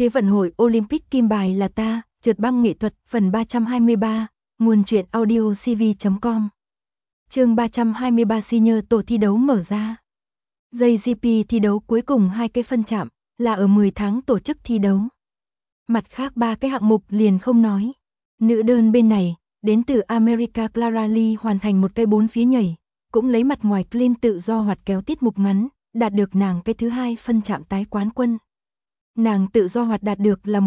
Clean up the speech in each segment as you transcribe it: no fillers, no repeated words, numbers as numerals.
Thế vận hội Olympic kim bài là ta, trượt băng nghệ thuật, phần 323, nguồn truyện audio cv.com. Chương 323 senior tổ thi đấu mở ra. JGP thi đấu cuối cùng 2 cái phân chạm, là ở 10 tháng tổ chức thi đấu. Mặt khác 3 cái hạng mục liền không nói. Nữ đơn bên này, đến từ America Clara Lee hoàn thành một cây 4 phía nhảy, cũng lấy mặt ngoài clean tự do hoạt kéo tiết mục ngắn, đạt được nàng cái thứ 2 phân chạm tái quán quân. Nàng tự do hoạt đạt được là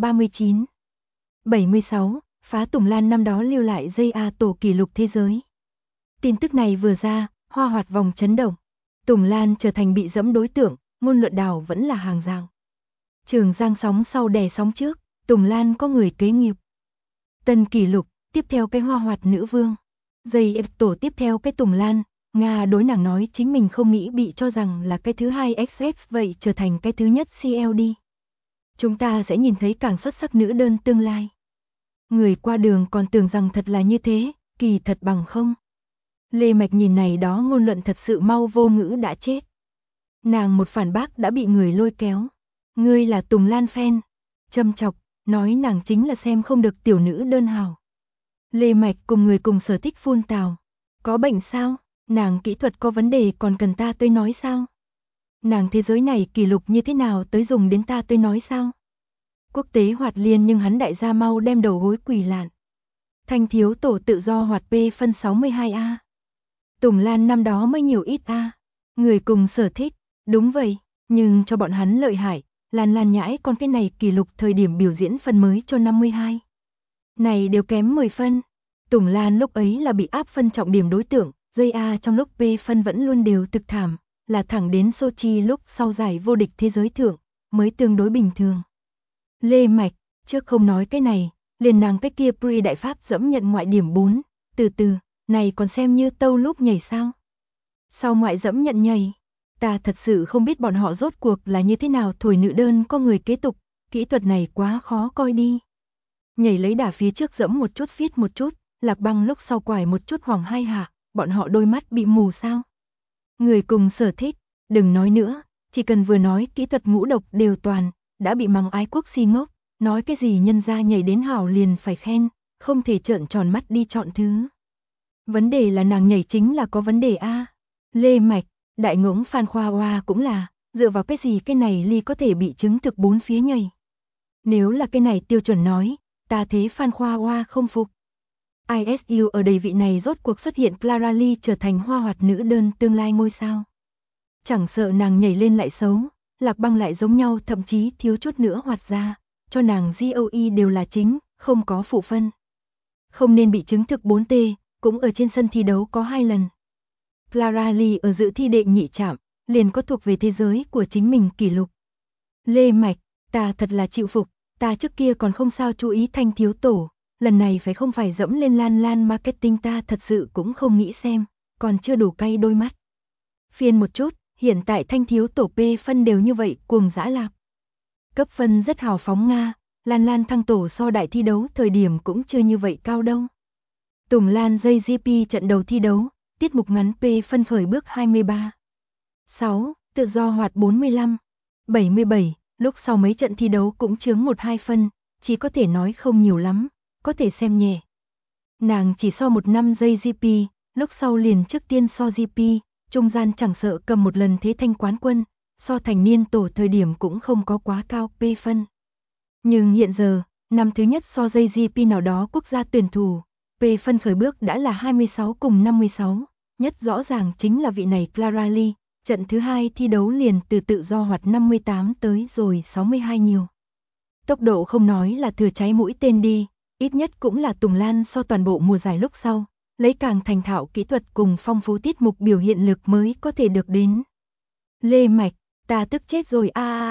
139,76, phá Tùng Lan năm đó lưu lại JA tổ kỷ lục thế giới. Tin tức này vừa ra, hoa hoạt vòng chấn động. Tùng Lan trở thành bị dẫm đối tượng, ngôn luận đảo vẫn là hàng rào. Trường Giang sóng sau đè sóng trước, Tùng Lan có người kế nghiệp. Tân kỷ lục, tiếp theo cái hoa hoạt nữ vương. JF tổ tiếp theo cái Tùng Lan, Nga đối nàng nói chính mình không nghĩ bị cho rằng là cái thứ 2 XX vậy trở thành cái thứ nhất CLD. Chúng ta sẽ nhìn thấy càng xuất sắc nữ đơn tương lai. Người qua đường còn tưởng rằng thật là như thế, kỳ thật bằng không. Lê Mạch nhìn này đó ngôn luận thật sự mau vô ngữ đã chết. Nàng một phản bác đã bị người lôi kéo. Ngươi là Tùng Lan fan. Châm chọc, nói nàng chính là xem không được tiểu nữ đơn hào. Lê Mạch cùng người cùng sở thích phun tào. Có bệnh sao? Nàng kỹ thuật có vấn đề còn cần ta tới nói sao? Nàng thế giới này kỷ lục như thế nào tới dùng đến ta tới nói sao? Quốc tế hoạt liên nhưng hắn đại gia mau đem đầu gối quỳ lạn. Thanh thiếu tổ tự do hoạt P phân 62A. Tùng Lan năm đó mới nhiều ít A. Người cùng sở thích, đúng vậy, nhưng cho bọn hắn lợi hại, Lan nhãi con cái này kỷ lục thời điểm biểu diễn phân mới cho 52. Này đều kém 10 phân. Tùng Lan lúc ấy là bị áp phân trọng điểm đối tượng, JA trong lúc P phân vẫn luôn đều thực thảm, là thẳng đến Sochi lúc sau giải vô địch thế giới thượng, mới tương đối bình thường. Lê Mạch, trước không nói cái này, liền nàng cái kia pre đại pháp dẫm nhận ngoại điểm 4, từ từ, này còn xem như tâu lúc nhảy sao? Sau ngoại dẫm nhận nhảy, ta thật sự không biết bọn họ rốt cuộc là như thế nào thổi nữ đơn có người kế tục, kỹ thuật này quá khó coi đi. Nhảy lấy đà phía trước dẫm một chút viết một chút, lạc băng lúc sau quải một chút hoàng hai hạ, bọn họ đôi mắt bị mù sao? Người cùng sở thích, đừng nói nữa, chỉ cần vừa nói kỹ thuật ngũ độc đều toàn, đã bị mắng ái quốc si ngốc, nói cái gì nhân ra nhảy đến hảo liền phải khen, không thể trợn tròn mắt đi chọn thứ. Vấn đề là nàng nhảy chính là có vấn đề a. Lê Mạch, đại ngỗng Phan Khoa Hoa cũng là, dựa vào cái gì cái này ly có thể bị chứng thực 4 phía nhảy. Nếu là cái này tiêu chuẩn nói, ta thế Phan Khoa Hoa không phục. ISU ở đầy vị này rốt cuộc xuất hiện Clara Lee trở thành hoa hoạt nữ đơn tương lai ngôi sao. Chẳng sợ nàng nhảy lên lại xấu, lạc băng lại giống nhau thậm chí thiếu chút nữa hoạt ra, cho nàng GOE đều là chính, không có phụ phân. Không nên bị chứng thực 4T, cũng ở trên sân thi đấu có 2 lần. Clara Lee ở dự thi đệ nhị chạm, liền có thuộc về thế giới của chính mình kỷ lục. Lê Mạch, ta thật là chịu phục, ta trước kia còn không sao chú ý thanh thiếu tổ, lần này phải không phải dẫm lên Lan marketing ta thật sự cũng không nghĩ xem, còn chưa đủ cay đôi mắt. Phiên một chút, hiện tại thanh thiếu tổ P phân đều như vậy cuồng dã lạc. Cấp phân rất hào phóng Nga, Lan thăng tổ so đại thi đấu thời điểm cũng chưa như vậy cao đâu. Tùng Lan JGP trận đầu thi đấu, tiết mục ngắn P phân khởi bước 23. 6, tự do hoạt 45. 77, lúc sau mấy trận thi đấu cũng chướng 1-2 phân, chỉ có thể nói không nhiều lắm, có thể xem nhẹ. Nàng chỉ so 1 năm JGP, lúc sau liền trước tiên so GP, trung gian chẳng sợ cầm một lần thế thanh quán quân, so thành niên tổ thời điểm cũng không có quá cao P phân. Nhưng hiện giờ, năm thứ nhất so JGP nào đó quốc gia tuyển thủ, P phân khởi bước đã là 26 cùng 56, nhất rõ ràng chính là vị này Clara Lee, trận thứ 2 thi đấu liền từ tự do hoạt 58 tới rồi 62 nhiều. Tốc độ không nói là thừa cháy mũi tên đi, ít nhất cũng là Tùng Lan so toàn bộ mùa giải lúc sau, lấy càng thành thạo kỹ thuật cùng phong phú tiết mục biểu hiện lực mới có thể được đến. Lê Mạch, ta tức chết rồi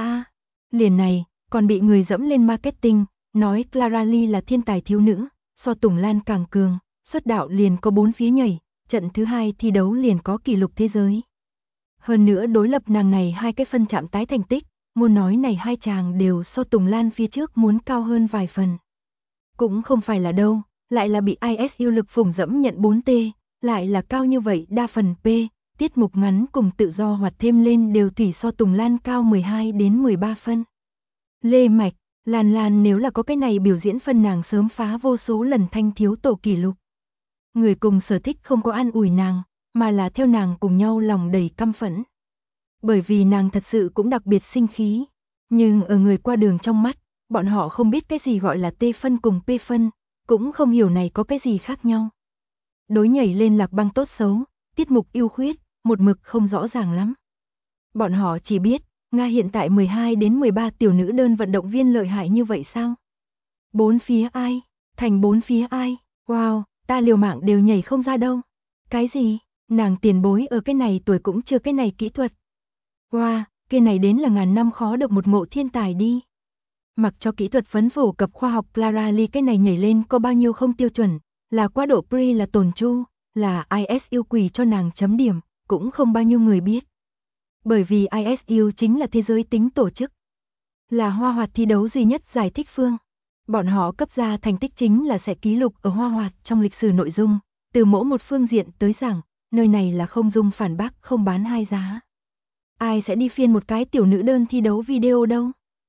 Liền này, còn bị người dẫm lên marketing, nói Clara Lee là thiên tài thiếu nữ, so Tùng Lan càng cường, xuất đạo liền có 4 phía nhảy, trận thứ 2 thi đấu liền có kỷ lục thế giới. Hơn nữa đối lập nàng này 2 cái phân chạm tái thành tích, muốn nói này 2 chàng đều so Tùng Lan phía trước muốn cao hơn vài phần. Cũng không phải là đâu, lại là bị ISU lực phủng dẫm nhận 4T, lại là cao như vậy đa phần P, tiết mục ngắn cùng tự do hoạt thêm lên đều thủy so Tùng Lan cao 12 đến 13 phân. Lê Mạch, Lan Lan nếu là có cái này biểu diễn phân nàng sớm phá vô số lần thanh thiếu tổ kỷ lục. Người cùng sở thích không có an ủi nàng, mà là theo nàng cùng nhau lòng đầy căm phẫn. Bởi vì nàng thật sự cũng đặc biệt sinh khí, nhưng ở người qua đường trong mắt, bọn họ không biết cái gì gọi là T phân cùng P phân, cũng không hiểu này có cái gì khác nhau. Đối nhảy lên lạc băng tốt xấu, tiết mục ưu khuyết, một mực không rõ ràng lắm. Bọn họ chỉ biết, Nga hiện tại 12 đến 13 tiểu nữ đơn vận động viên lợi hại như vậy sao? Bốn phía ai? Thành bốn phía ai? Wow, ta liều mạng đều nhảy không ra đâu. Cái gì? Nàng tiền bối ở cái này tuổi cũng chưa cái này kỹ thuật. Wow, cái này đến là ngàn năm khó được một ngộ thiên tài đi. Mặc cho kỹ thuật phấn phổ cập khoa học Clara Lee cái này nhảy lên có bao nhiêu không tiêu chuẩn, là quá độ pre là tồn chu, là ISU quỳ cho nàng chấm điểm, cũng không bao nhiêu người biết. Bởi vì ISU chính là thế giới tính tổ chức, là hoa hoạt thi đấu duy nhất giải thích phương. Bọn họ cấp ra thành tích chính là sẽ ký lục ở hoa hoạt trong lịch sử nội dung, từ mỗi một phương diện tới rằng, nơi này là không dung phản bác không bán hai giá. Ai sẽ đi phiên một cái tiểu nữ đơn thi đấu video đâu?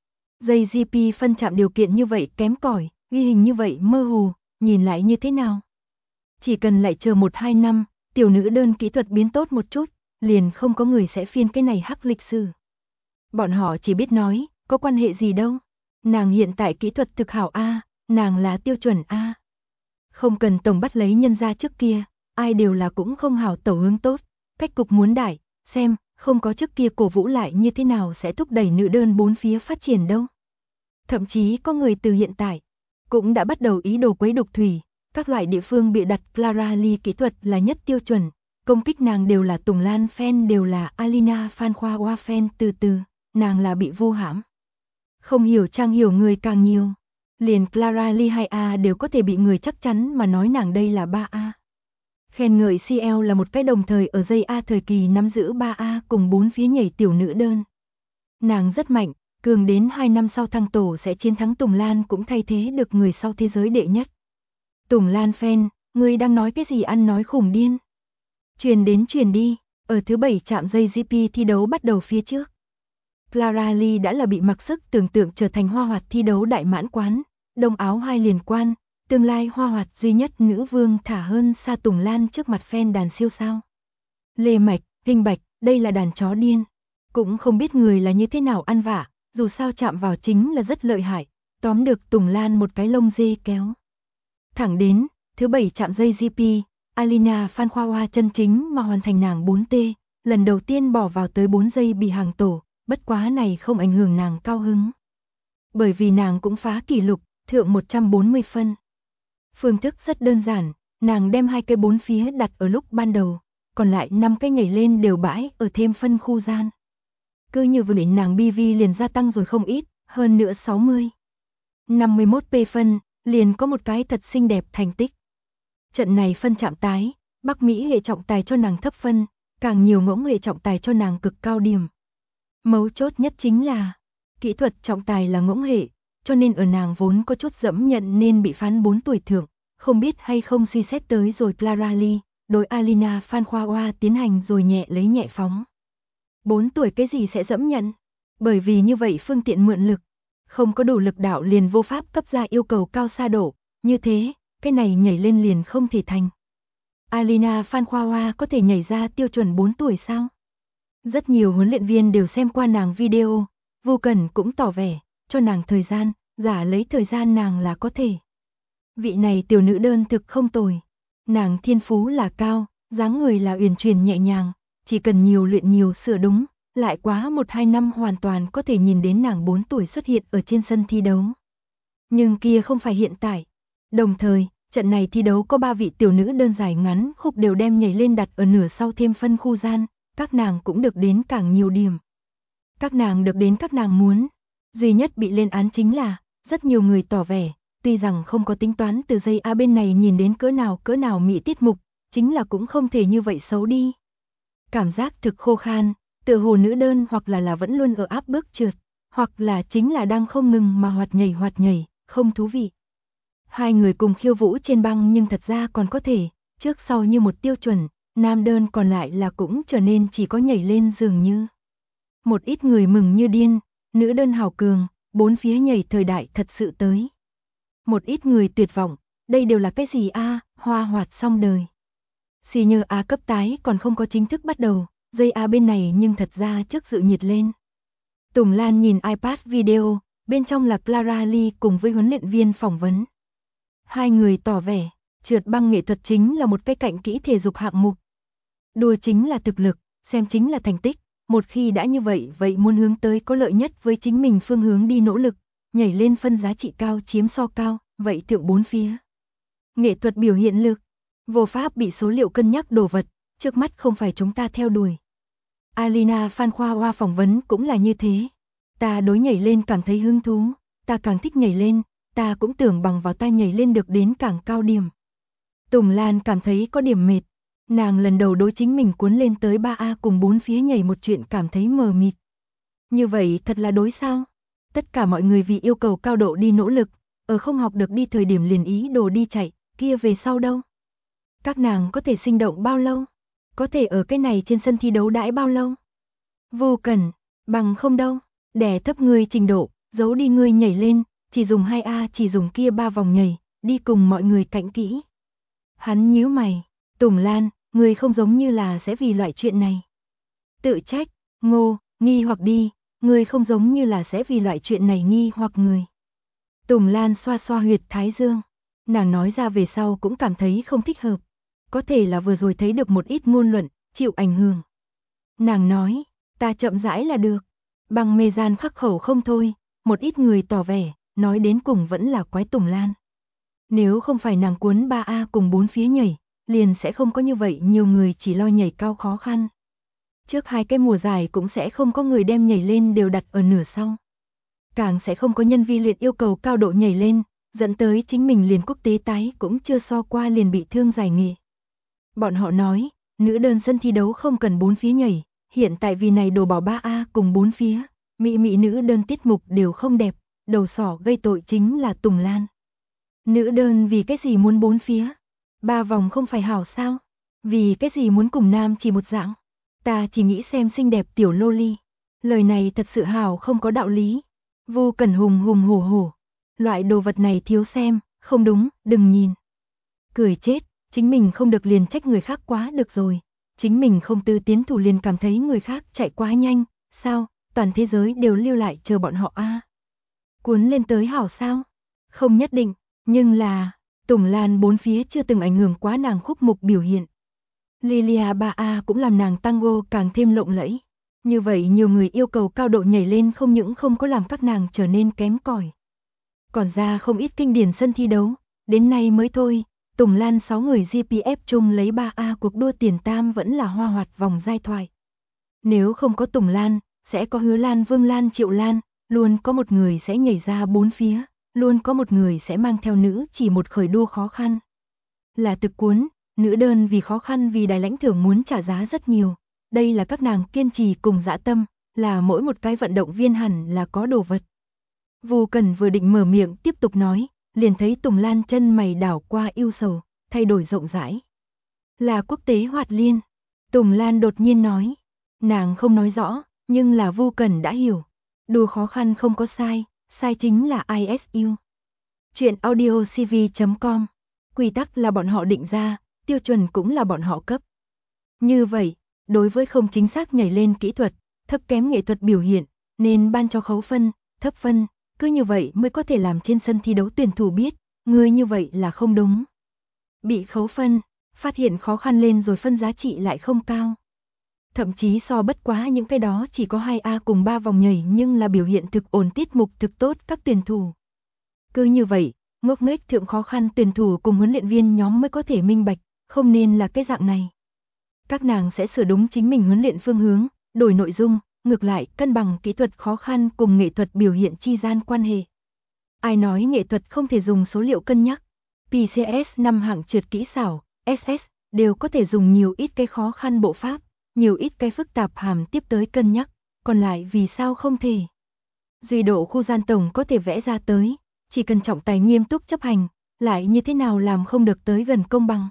JGP phân chạm điều kiện như vậy kém cỏi, ghi hình như vậy mơ hồ, nhìn lại như thế nào? Chỉ cần lại chờ 1-2 năm, tiểu nữ đơn kỹ thuật biến tốt một chút, liền không có người sẽ phiên cái này hắc lịch sử. Bọn họ chỉ biết nói, có quan hệ gì đâu. Nàng hiện tại kỹ thuật thực hảo A, nàng là tiêu chuẩn A. Không cần tổng bắt lấy nhân gia trước kia, ai đều là cũng không hảo tẩu hướng tốt, cách cục muốn đại, xem, không có trước kia cổ vũ lại như thế nào sẽ thúc đẩy nữ đơn bốn phía phát triển đâu. Thậm chí có người từ hiện tại, cũng đã bắt đầu ý đồ quấy đục thủy, các loại địa phương bịa đặt Clara Lee kỹ thuật là nhất tiêu chuẩn, công kích nàng đều là Tùng Lan fan đều là Alina Phan Khoa Hoa fan từ, nàng là bị vu hãm. Không hiểu trang hiểu người càng nhiều, liền Clara Lee 2A đều có thể bị người chắc chắn mà nói nàng đây là 3A. Khen ngợi CL là một cái đồng thời ở dây A thời kỳ nắm giữ 3A cùng 4 phía nhảy tiểu nữ đơn. Nàng rất mạnh, cường đến 2 năm sau thăng tổ sẽ chiến thắng Tùng Lan cũng thay thế được người sau thế giới đệ nhất. Tùng Lan fan, ngươi đang nói cái gì ăn nói khủng điên. Truyền đi, ở thứ 7 trạm dây GP thi đấu bắt đầu phía trước. Clara Lee đã là bị mặc sức tưởng tượng trở thành hoa hoạt thi đấu đại mãn quán, đông áo 2 liền quan, tương lai hoa hoạt duy nhất nữ vương thả hơn xa Tùng Lan trước mặt fan đàn siêu sao. Lê Mạch, Hình Bạch, đây là đàn chó điên. Cũng không biết người là như thế nào ăn vạ, dù sao chạm vào chính là rất lợi hại, tóm được Tùng Lan một cái lông dê kéo. Thẳng đến, thứ 7 chạm dây GP, Alina Phan Khoa Hoa chân chính mà hoàn thành nàng 4T, lần đầu tiên bỏ vào tới 4 giây bị hàng tổ, bất quá này không ảnh hưởng nàng cao hứng. Bởi vì nàng cũng phá kỷ lục, thượng 140 phân. Phương thức rất đơn giản, nàng đem 2 cây 4 phía đặt ở lúc ban đầu, còn lại 5 cái nhảy lên đều bãi ở thêm phân khu gian. Cứ như vậy nàng BV liền gia tăng rồi không ít, hơn nữa 60. 51 P phân, liền có một cái thật xinh đẹp thành tích. Trận này phân chạm tái, Bắc Mỹ hệ trọng tài cho nàng thấp phân, càng nhiều ngỗng hệ trọng tài cho nàng cực cao điểm. Mấu chốt nhất chính là, kỹ thuật trọng tài là ngỗng hệ, cho nên ở nàng vốn có chút dẫm nhận nên bị phán 4 tuổi thượng, không biết hay không suy xét tới rồi Clara Lee, đối Alina Phan Khoa Hoa tiến hành rồi nhẹ lấy nhẹ phóng. 4 tuổi cái gì sẽ dẫm nhận? Bởi vì như vậy phương tiện mượn lực, không có đủ lực đạo liền vô pháp cấp ra yêu cầu cao xa độ, như thế, cái này nhảy lên liền không thể thành. Alina Phan Khoa Hoa có thể nhảy ra tiêu chuẩn 4 tuổi sao? Rất nhiều huấn luyện viên đều xem qua nàng video, Vô Cần cũng tỏ vẻ, cho nàng thời gian, giả lấy thời gian nàng là có thể. Vị này tiểu nữ đơn thực không tồi, nàng thiên phú là cao, dáng người là uyển chuyển nhẹ nhàng, chỉ cần nhiều luyện nhiều sửa đúng, lại quá 1-2 năm hoàn toàn có thể nhìn đến nàng 4 tuổi xuất hiện ở trên sân thi đấu. Nhưng kia không phải hiện tại. Đồng thời, trận này thi đấu có 3 vị tiểu nữ đơn dài ngắn khúc đều đem nhảy lên đặt ở nửa sau thêm phân khu gian, các nàng cũng được đến càng nhiều điểm. Các nàng được đến các nàng muốn. Duy nhất bị lên án chính là, rất nhiều người tỏ vẻ, tuy rằng không có tính toán từ dây A bên này nhìn đến cỡ nào mỹ tiết mục, chính là cũng không thể như vậy xấu đi. Cảm giác thực khô khan, tựa hồ nữ đơn hoặc là vẫn luôn ở áp bước trượt, hoặc là chính là đang không ngừng mà hoạt nhảy, không thú vị. Hai người cùng khiêu vũ trên băng nhưng thật ra còn có thể, trước sau như một tiêu chuẩn, nam đơn còn lại là cũng trở nên chỉ có nhảy lên dường như. Một ít người mừng như điên, nữ đơn hào cường, bốn phía nhảy thời đại thật sự tới. Một ít người tuyệt vọng, đây đều là cái gì a, Hoa Hoạt xong đời. Senior A cấp tái còn không có chính thức bắt đầu, dây A bên này nhưng thật ra trước dự nhiệt lên. Tùng Lan nhìn iPad video, bên trong là Clara Lee cùng với huấn luyện viên phỏng vấn. Hai người tỏ vẻ, trượt băng nghệ thuật chính là một cái cạnh kỹ thể dục hạng mục. Đua chính là thực lực, xem chính là thành tích, một khi đã như vậy muốn hướng tới có lợi nhất với chính mình phương hướng đi nỗ lực, nhảy lên phân giá trị cao chiếm so cao, vậy thượng bốn phía. Nghệ thuật biểu hiện lực, vô pháp bị số liệu cân nhắc đồ vật, trước mắt không phải chúng ta theo đuổi. Alina Phan Khoa Hoa phỏng vấn cũng là như thế. Ta đối nhảy lên cảm thấy hứng thú, ta càng thích nhảy lên, ta cũng tưởng bằng vào ta nhảy lên được đến càng cao điểm. Tùng Lan cảm thấy có điểm mệt, nàng lần đầu đối chính mình cuốn lên tới 3A cùng bốn phía nhảy một chuyện cảm thấy mờ mịt. Như vậy thật là đối sao? Tất cả mọi người vì yêu cầu cao độ đi nỗ lực, ở không học được đi thời điểm liền ý đồ đi chạy, kia về sau đâu? Các nàng có thể sinh động bao lâu? Có thể ở cái này trên sân thi đấu đãi bao lâu? Vô cần, bằng không đâu, đè thấp ngươi trình độ, giấu đi ngươi nhảy lên, chỉ dùng 2A chỉ dùng kia 3 vòng nhảy, đi cùng mọi người cạnh kỹ. Hắn nhíu mày, Tùng Lan, ngươi không giống như là sẽ vì loại chuyện này. Tự trách, ngô, nghi hoặc đi, ngươi không giống như là sẽ vì loại chuyện này nghi hoặc người. Tùng Lan xoa xoa huyệt thái dương, nàng nói ra về sau cũng cảm thấy không thích hợp. Có thể là vừa rồi thấy được một ít ngôn luận, chịu ảnh hưởng. Nàng nói, ta chậm rãi là được. Bằng mê gian khắc khẩu không thôi, một ít người tỏ vẻ, nói đến cùng vẫn là quái Tùng Lan. Nếu không phải nàng cuốn 3A cùng bốn phía nhảy, liền sẽ không có như vậy nhiều người chỉ lo nhảy cao khó khăn. Trước hai cái mùa giải cũng sẽ không có người đem nhảy lên đều đặt ở nửa sau. Càng sẽ không có nhân vi luyện yêu cầu cao độ nhảy lên, dẫn tới chính mình liền quốc tế tái cũng chưa so qua liền bị thương giải nghệ. Bọn họ nói, nữ đơn sân thi đấu không cần bốn phía nhảy, hiện tại vì này đổ bỏ 3A cùng bốn phía, mỹ nữ đơn tiết mục đều không đẹp, đầu sỏ gây tội chính là Tùng Lan. Nữ đơn vì cái gì muốn bốn phía? 3 vòng không phải hảo sao? Vì cái gì muốn cùng nam chỉ một dạng? Ta chỉ nghĩ xem xinh đẹp tiểu loli. Lời này thật sự hảo không có đạo lý. Vô cần hùng hổ. Loại đồ vật này thiếu xem, không đúng, đừng nhìn. Cười chết, chính mình không được liền trách người khác quá được rồi. Chính mình không tư tiến thủ liền cảm thấy người khác chạy quá nhanh, sao, toàn thế giới đều lưu lại chờ bọn họ a. Cuốn lên tới hảo sao? Không nhất định, nhưng là, Tùng Lan bốn phía chưa từng ảnh hưởng quá nàng khúc mục biểu hiện. Lilia 3A cũng làm nàng tango càng thêm lộng lẫy. Như vậy nhiều người yêu cầu cao độ nhảy lên không những không có làm các nàng trở nên kém cỏi. Còn ra không ít kinh điển sân thi đấu, đến nay mới thôi, Tùng Lan 6 người GPF chung lấy 3A cuộc đua tiền tam vẫn là Hoa Hoạt vòng giai thoại. Nếu không có Tùng Lan, sẽ có Hứa Lan, Vương Lan, Triệu Lan, luôn có một người sẽ nhảy ra bốn phía, luôn có một người sẽ mang theo nữ chỉ một khởi đua khó khăn. Là thực cuốn, nữ đơn vì khó khăn vì đài lãnh thưởng muốn trả giá rất nhiều. Đây là các nàng kiên trì cùng dã tâm, là mỗi một cái vận động viên hẳn là có đồ vật. Vô Cần vừa định mở miệng tiếp tục nói, liền thấy Tùng Lan chân mày đảo qua ưu sầu, thay đổi rộng rãi. Là quốc tế hoạt liên. Tùng Lan đột nhiên nói. Nàng không nói rõ, nhưng là Vô Cần đã hiểu. Đua khó khăn không có sai, sai chính là ISU. Chuyện audiocv.com. Quy tắc là bọn họ định ra, tiêu chuẩn cũng là bọn họ cấp. Như vậy, đối với không chính xác nhảy lên kỹ thuật, thấp kém nghệ thuật biểu hiện, nên ban cho khấu phân, thấp phân, cứ như vậy mới có thể làm trên sân thi đấu tuyển thủ biết, người như vậy là không đúng. Bị khấu phân, phát hiện khó khăn lên rồi phân giá trị lại không cao. Thậm chí so bất quá những cái đó chỉ có 2A cùng 3 vòng nhảy nhưng là biểu hiện thực ổn tiết mục thực tốt các tuyển thủ. Cứ như vậy, ngốc nghếch thượng khó khăn tuyển thủ cùng huấn luyện viên nhóm mới có thể minh bạch, không nên là cái dạng này. Các nàng sẽ sửa đúng chính mình huấn luyện phương hướng, đổi nội dung, ngược lại cân bằng kỹ thuật khó khăn cùng nghệ thuật biểu hiện chi gian quan hệ. Ai nói nghệ thuật không thể dùng số liệu cân nhắc? PCS 5 hạng trượt kỹ xảo, SS, đều có thể dùng nhiều ít cái khó khăn bộ pháp, nhiều ít cái phức tạp hàm tiếp tới cân nhắc, còn lại vì sao không thể? Duy độ khu gian tổng có thể vẽ ra tới, chỉ cần trọng tài nghiêm túc chấp hành, lại như thế nào làm không được tới gần công bằng?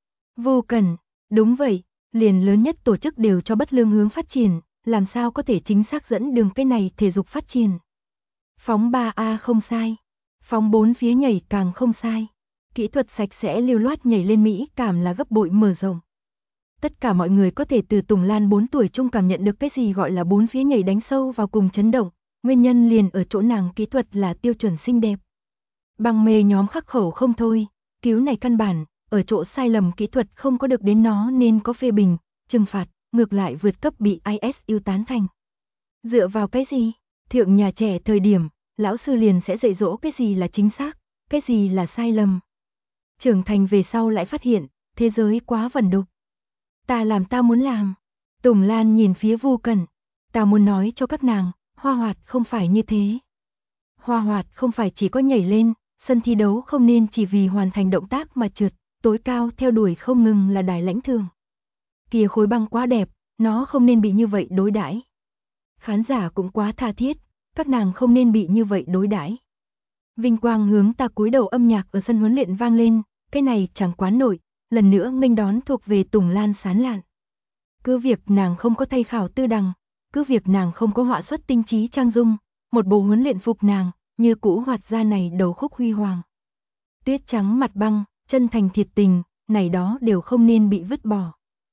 Vô Cần, đúng vậy, liền lớn nhất tổ chức đều cho bất lương hướng phát triển, làm sao có thể chính xác dẫn đường cái này thể dục phát triển? Phóng 3A không sai. Phóng 4 phía nhảy càng không sai. Kỹ thuật sạch sẽ lưu loát nhảy lên mỹ cảm là gấp bội mở rộng. Tất cả mọi người có thể từ Tùng Lan 4 tuổi trung cảm nhận được cái gì gọi là 4 phía nhảy đánh sâu vào cùng chấn động, nguyên nhân liền ở chỗ nàng kỹ thuật là tiêu chuẩn xinh đẹp. Băng mê nhóm khắc khẩu không thôi, cứu này căn bản, ở chỗ sai lầm kỹ thuật không có được đến nó nên có phê bình, trừng phạt, ngược lại vượt cấp bị ISU tán thành. Dựa vào cái gì? Thượng nhà trẻ thời điểm, lão sư liền sẽ dạy dỗ cái gì là chính xác, cái gì là sai lầm. Trưởng thành về sau lại phát hiện, thế giới quá vẩn đục. Ta làm ta muốn làm. Tùng Lan nhìn phía Vu Cẩn, ta muốn nói cho các nàng, Hoa Hoạt không phải như thế. Hoa Hoạt không phải chỉ có nhảy lên, sân thi đấu không nên chỉ vì hoàn thành động tác mà trượt, tối cao theo đuổi không ngừng là đài lãnh thường. Kia khối băng quá đẹp, nó không nên bị như vậy đối đãi. Khán giả cũng quá tha thiết, các nàng không nên bị như vậy đối đãi. Vinh quang hướng ta cúi đầu âm nhạc ở sân huấn luyện vang lên, cái này chẳng quá nổi, lần nữa nghênh đón thuộc về Tùng Lan sán lạn. Cứ việc nàng không có thay khảo tư đằng, cứ việc nàng không có họa xuất tinh trí trang dung, một bộ huấn luyện phục nàng, như cũ hoạt ra này đầu khúc huy hoàng. Tuyết trắng mặt băng, chân thành thiệt tình, này đó đều không nên bị vứt bỏ.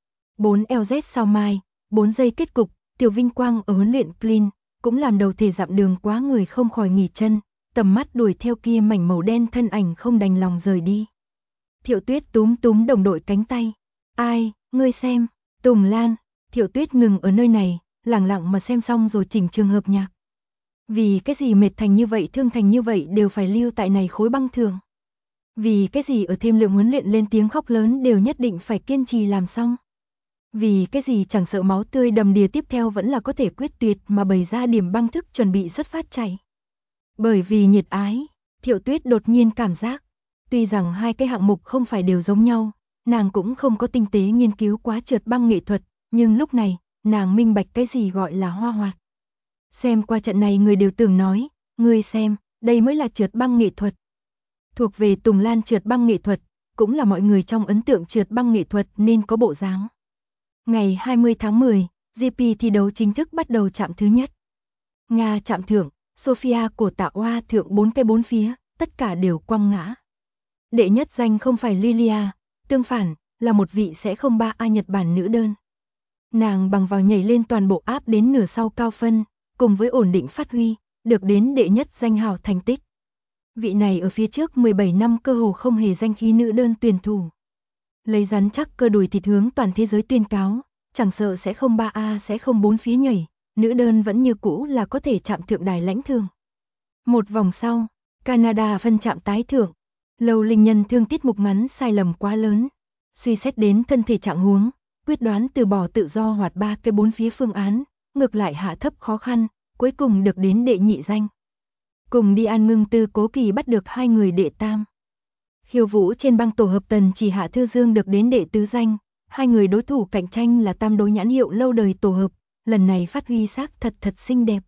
4 LZ sao mai, 4 giây kết cục, Tiểu Vinh Quang ở huấn luyện clean, cũng làm đầu thể dặm đường quá người không khỏi nghỉ chân, tầm mắt đuổi theo kia mảnh màu đen thân ảnh không đành lòng rời đi. Thiệu Tuyết túm túm đồng đội cánh tay. Ai, ngươi xem, Tùng Lan, Thiệu Tuyết ngừng ở nơi này, lặng lặng mà xem xong rồi chỉnh trường hợp nhạc. Vì cái gì mệt thành như vậy thương thành như vậy đều phải lưu tại này khối băng thường. Vì cái gì ở thêm lượng huấn luyện lên tiếng khóc lớn đều nhất định phải kiên trì làm xong. Vì cái gì chẳng sợ máu tươi đầm đìa tiếp theo vẫn là có thể quyết tuyệt mà bày ra điểm băng thức chuẩn bị xuất phát chạy. Bởi vì nhiệt ái, Thiệu Tuyết đột nhiên cảm giác, tuy rằng hai cái hạng mục không phải đều giống nhau, nàng cũng không có tinh tế nghiên cứu quá trượt băng nghệ thuật, nhưng lúc này, nàng minh bạch cái gì gọi là Hoa Hoạt. Xem qua trận này người đều tưởng nói, ngươi xem, đây mới là trượt băng nghệ thuật. Thuộc về Tùng Lan trượt băng nghệ thuật, cũng là mọi người trong ấn tượng trượt băng nghệ thuật nên có bộ dáng. Ngày 20 tháng 10, GP thi đấu chính thức bắt đầu chạm thứ nhất. Nga chạm thượng, Sofia của Tạ Oa thượng 4 cái 4 phía, tất cả đều quăng ngã. Đệ nhất danh không phải Lilia, tương phản, là một vị sẽ không 3A Nhật Bản nữ đơn. Nàng bằng vào nhảy lên toàn bộ áp đến nửa sau cao phân, cùng với ổn định phát huy, được đến đệ nhất danh hào thành tích. Vị này ở phía trước 17 năm cơ hồ không hề danh khí nữ đơn tuyển thủ. Lấy rắn chắc cơ đùi thịt hướng toàn thế giới tuyên cáo, chẳng sợ sẽ không 3A sẽ không 4 phía nhảy, nữ đơn vẫn như cũ là có thể chạm thượng đài lãnh thường. Một vòng sau, Canada phân chạm tái thượng. Lâu Linh Nhân thương tiết mục ngắn sai lầm quá lớn. Suy xét đến thân thể trạng huống, quyết đoán từ bỏ tự do hoạt 3 cái 4 phía phương án, ngược lại hạ thấp khó khăn, cuối cùng được đến đệ nhị danh. Cùng đi An Ngưng Tư Cố Kỳ bắt được 2 người đệ tam. Khiêu vũ trên băng tổ hợp Tần Chỉ Hạ Thư Dương được đến đệ tứ danh, 2 người đối thủ cạnh tranh là tam đối nhãn hiệu lâu đời tổ hợp, lần này phát huy xác thật xinh đẹp.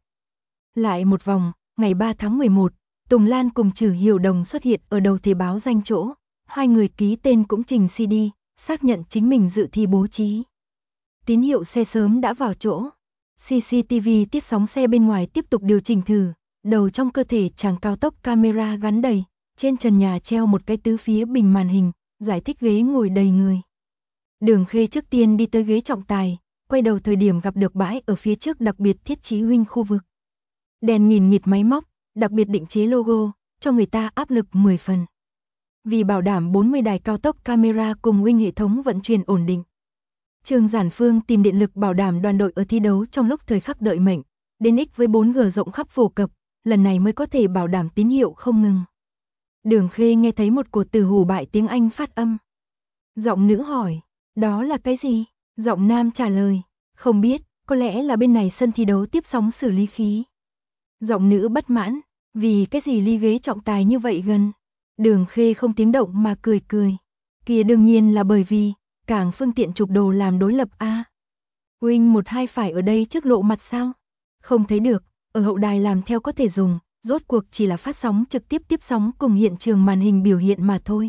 Lại một vòng, ngày 3 tháng 11, Tùng Lan cùng Trử Hiểu Đồng xuất hiện ở đầu thể báo danh chỗ, 2 người ký tên cũng trình CD, xác nhận chính mình dự thi bố trí. Tín hiệu xe sớm đã vào chỗ. CCTV tiếp sóng xe bên ngoài tiếp tục điều chỉnh thử, đầu trong cơ thể chàng cao tốc camera gắn đầy, trên trần nhà treo một cái tứ phía bình màn hình, giải thích ghế ngồi đầy người. Đường Khê trước tiên đi tới ghế trọng tài, quay đầu thời điểm gặp được bãi ở phía trước đặc biệt thiết trí huynh khu vực. Đèn nghìn nghịt máy móc, đặc biệt định chế logo, cho người ta áp lực 10 phần. Vì bảo đảm 40 đài cao tốc camera cùng huynh hệ thống vận chuyển ổn định. Trương Giản Phương tìm điện lực bảo đảm đoàn đội ở thi đấu trong lúc thời khắc đợi mệnh, đến X với 4G rộng khắp phổ cập, lần này mới có thể bảo đảm tín hiệu không ngừng. Đường Khê nghe thấy một cột từ hù bại tiếng Anh phát âm. Giọng nữ hỏi, đó là cái gì? Giọng nam trả lời, không biết, có lẽ là bên này sân thi đấu tiếp sóng xử lý khí. Giọng nữ bất mãn, vì cái gì ly ghế trọng tài như vậy gần? Đường Khê không tiếng động mà cười cười. Kia đương nhiên là bởi vì, càng phương tiện chụp đồ làm đối lập A. Huynh 1-2 phải ở đây trước lộ mặt sao? Không thấy được, ở hậu đài làm theo có thể dùng, rốt cuộc chỉ là phát sóng trực tiếp tiếp sóng cùng hiện trường màn hình biểu hiện mà thôi.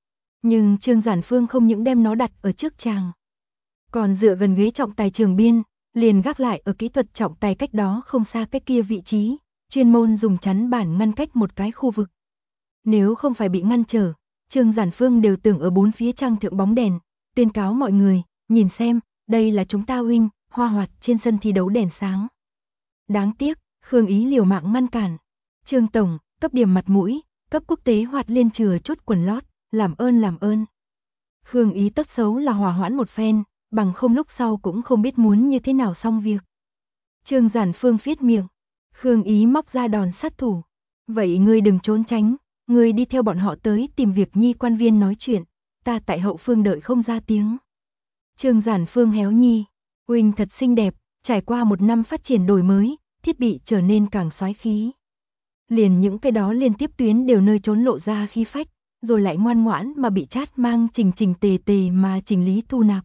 Nhưng Trương Giản Phương không những đem nó đặt ở trước chàng, còn dựa gần ghế trọng tài trường biên, liền gác lại ở kỹ thuật trọng tài cách đó không xa cách kia vị trí, chuyên môn dùng chắn bản ngăn cách một cái khu vực. Nếu không phải bị ngăn trở, Trương Giản Phương đều tưởng ở bốn phía trang thượng bóng đèn, tuyên cáo mọi người, nhìn xem, đây là chúng ta Wing, Hoa Hoạt trên sân thi đấu đèn sáng. Đáng tiếc, Khương Ý liều mạng ngăn cản. Trương tổng, cấp điểm mặt mũi, cấp quốc tế Hoạt Liên chừa chốt quần lót, làm ơn làm ơn. Khương Ý tốt xấu là hòa hoãn một phen, bằng không lúc sau cũng không biết muốn như thế nào xong việc. Trương Giản Phương phiết miệng, Khương Ý móc ra đòn sát thủ. Vậy ngươi đừng trốn tránh, ngươi đi theo bọn họ tới tìm việc nhi quan viên nói chuyện, ta tại hậu phương đợi không ra tiếng. Trương Giản Phương héo nhi, Wing thật xinh đẹp, trải qua một năm phát triển đổi mới, thiết bị trở nên càng soái khí. Liền những cái đó liên tiếp tuyến đều nơi trốn lộ ra khí phách, rồi lại ngoan ngoãn mà bị chát mang chỉnh chỉnh tề tề mà chỉnh lý thu nạp.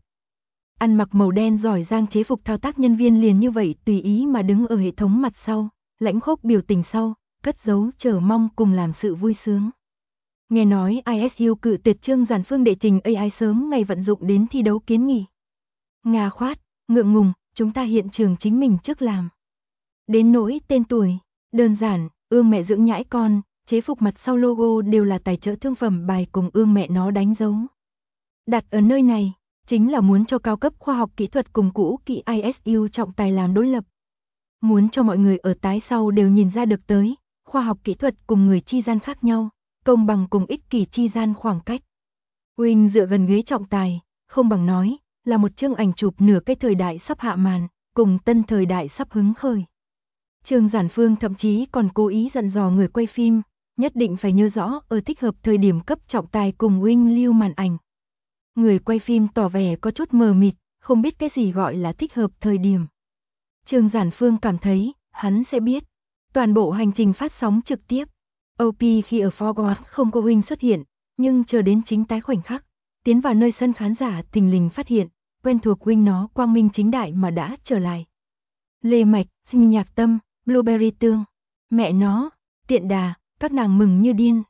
Ăn mặc màu đen giỏi giang chế phục thao tác nhân viên liền như vậy tùy ý mà đứng ở hệ thống mặt sau, lãnh khốc biểu tình sau, cất giấu chờ mong cùng làm sự vui sướng. Nghe nói ISU cự tuyệt Trương Giản Phương đệ trình AI sớm ngày vận dụng đến thi đấu kiến nghị. Nga khoát, ngượng ngùng, chúng ta hiện trường chính mình trước làm. Đến nỗi tên tuổi, đơn giản, ương mẹ dưỡng nhãi con, chế phục mặt sau logo đều là tài trợ thương phẩm bài cùng ương mẹ nó đánh dấu. Đặt ở nơi này, chính là muốn cho cao cấp khoa học kỹ thuật cùng cũ kỹ ISU trọng tài làm đối lập. Muốn cho mọi người ở tái sau đều nhìn ra được tới, khoa học kỹ thuật cùng người chi gian khác nhau, công bằng cùng ích kỷ chi gian khoảng cách. Wing dựa gần ghế trọng tài, không bằng nói, là một chương ảnh chụp nửa cái thời đại sắp hạ màn, cùng tân thời đại sắp hứng khởi. Trương Giản Phương thậm chí còn cố ý dặn dò người quay phim, nhất định phải nhớ rõ ở thích hợp thời điểm cấp trọng tài cùng Wing lưu màn ảnh. Người quay phim tỏ vẻ có chút mờ mịt, không biết cái gì gọi là thích hợp thời điểm. Trương Giản Phương cảm thấy, hắn sẽ biết. Toàn bộ hành trình phát sóng trực tiếp. OP khi ở Forward không có Wing xuất hiện, nhưng chờ đến chính tái khoảnh khắc, tiến vào nơi sân khán giả thình lình phát hiện, quen thuộc Wing nó quang minh chính đại mà đã trở lại. Lê Mạch, Sinh Nhạc Tâm, Blueberry Tương, mẹ nó, tiện đà, các nàng mừng như điên.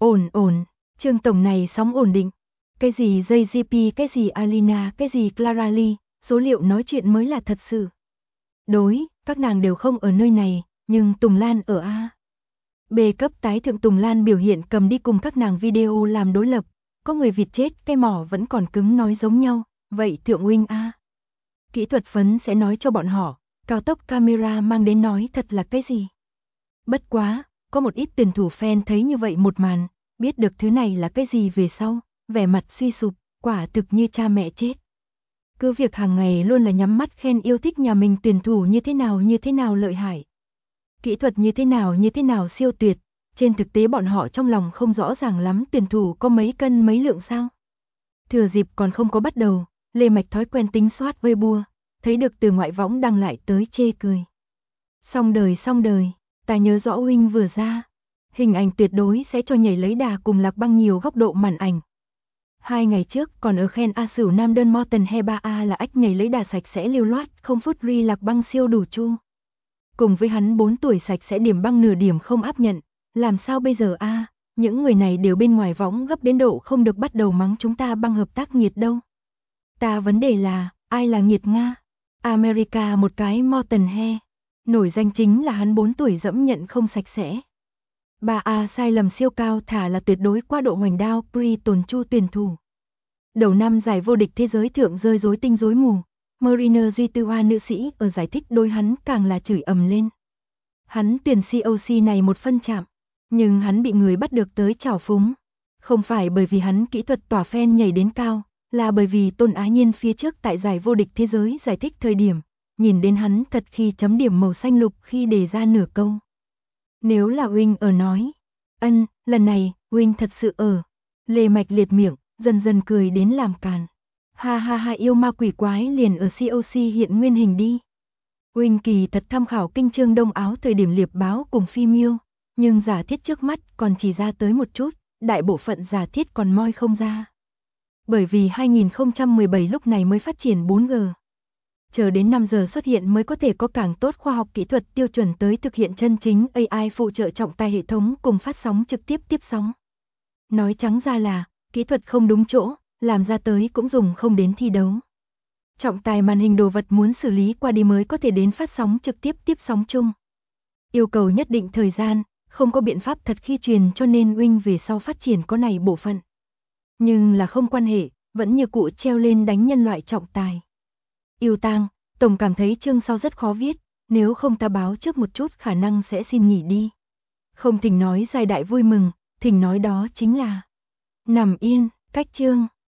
Ổn, Trương tổng này sóng ổn định. Cái gì JGP, cái gì Alina, cái gì Clara Lee, số liệu nói chuyện mới là thật sự. Đối, các nàng đều không ở nơi này, nhưng Tùng Lan ở A. B cấp tái thượng Tùng Lan biểu hiện cầm đi cùng các nàng video làm đối lập, có người vịt chết, cái mỏ vẫn còn cứng nói giống nhau, vậy thượng Wing A. Kỹ thuật phấn sẽ nói cho bọn họ, cao tốc camera mang đến nói thật là cái gì. Bất quá, có một ít tuyển thủ fan thấy như vậy một màn, biết được thứ này là cái gì về sau, vẻ mặt suy sụp, quả thực như cha mẹ chết. Cứ việc hàng ngày luôn là nhắm mắt khen yêu thích nhà mình tuyển thủ như thế nào lợi hại. Kỹ thuật như thế nào siêu tuyệt, trên thực tế bọn họ trong lòng không rõ ràng lắm tuyển thủ có mấy cân mấy lượng sao. Thừa dịp còn không có bắt đầu, Lê Mạch thói quen tính soát Weibo, thấy được từ ngoại võng đăng lại tới chê cười. Xong đời, ta nhớ rõ Wing vừa ra, hình ảnh tuyệt đối sẽ cho nhảy lấy đà cùng Lạc Băng nhiều góc độ màn ảnh. 2 ngày trước còn ở khen A Sửu Nam đơn Morton He 3A là ách nhảy lấy đà sạch sẽ lưu loát, không phút ri Lạc Băng siêu đủ chu. Cùng với hắn 4 tuổi sạch sẽ điểm băng nửa điểm không áp nhận, làm sao bây giờ a? Những người này đều bên ngoài võng gấp đến độ không được bắt đầu mắng chúng ta băng hợp tác nghiệt đâu. Ta vấn đề là, ai là nghiệt Nga? America một cái Morton He. Nổi danh chính là hắn 4 tuổi dẫm nhận không sạch sẽ. 3A sai lầm siêu cao thả là tuyệt đối qua độ hoành đao Pri tồn chu tuyển thủ. Đầu năm giải vô địch thế giới thượng rơi rối tinh rối mù, Mariner Duy Tư Hoa nữ sĩ ở giải thích đôi hắn càng là chửi ầm lên. Hắn tuyển COC này một phân chạm, nhưng hắn bị người bắt được tới trào phúng. Không phải bởi vì hắn kỹ thuật tỏa phen nhảy đến cao, là bởi vì Tôn Á Nhiên phía trước tại giải vô địch thế giới giải thích thời điểm, nhìn đến hắn thật khi chấm điểm màu xanh lục khi đề ra nửa câu. Nếu là Wing ở nói, lần này, Wing thật sự ở. Lê Mạch liệt miệng, dần dần cười đến làm càn. Ha yêu ma quỷ quái liền ở COC hiện nguyên hình đi. Wing kỳ thật tham khảo kinh chương đông áo thời điểm liệp báo cùng phim yêu, nhưng giả thiết trước mắt còn chỉ ra tới một chút, đại bộ phận giả thiết còn moi không ra. Bởi vì 2017 lúc này mới phát triển 4G. Chờ đến 5 giờ xuất hiện mới có thể có càng tốt khoa học kỹ thuật tiêu chuẩn tới thực hiện chân chính AI phụ trợ trọng tài hệ thống cùng phát sóng trực tiếp tiếp sóng. Nói trắng ra là, kỹ thuật không đúng chỗ, làm ra tới cũng dùng không đến thi đấu. Trọng tài màn hình đồ vật muốn xử lý qua đi mới có thể đến phát sóng trực tiếp tiếp sóng chung. Yêu cầu nhất định thời gian, không có biện pháp thật khi truyền cho nên Huynh về sau phát triển có này bộ phận. Nhưng là không quan hệ, vẫn như cụ treo lên đánh nhân loại trọng tài. Yêu tang, Tổng cảm thấy chương sau rất khó viết, nếu không ta báo trước một chút khả năng sẽ xin nghỉ đi. Không Thỉnh nói dài đại vui mừng, Thỉnh nói đó chính là nằm yên, cách chương.